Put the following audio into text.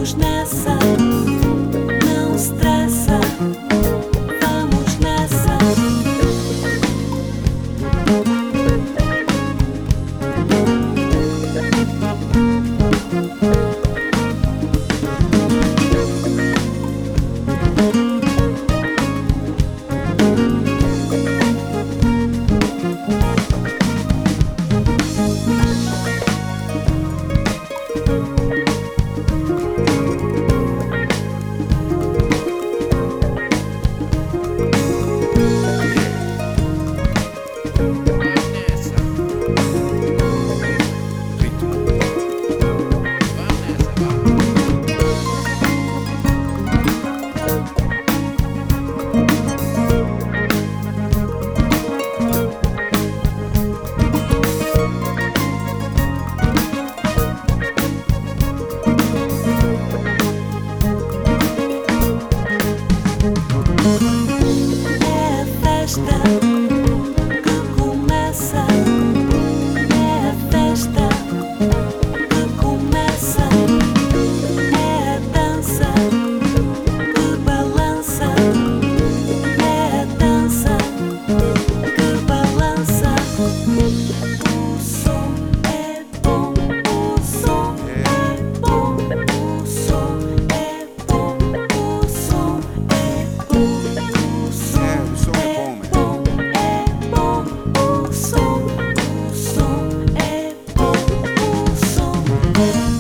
Vamos nessa, não estressa. Vamos nessa. É a festa que começa. É a festa que começa. É a dança que balança. É a dança que balança. O som é bom. O som é bom. O som é bom. O som é bom. O som é bom. É bom. O som é bom. O som é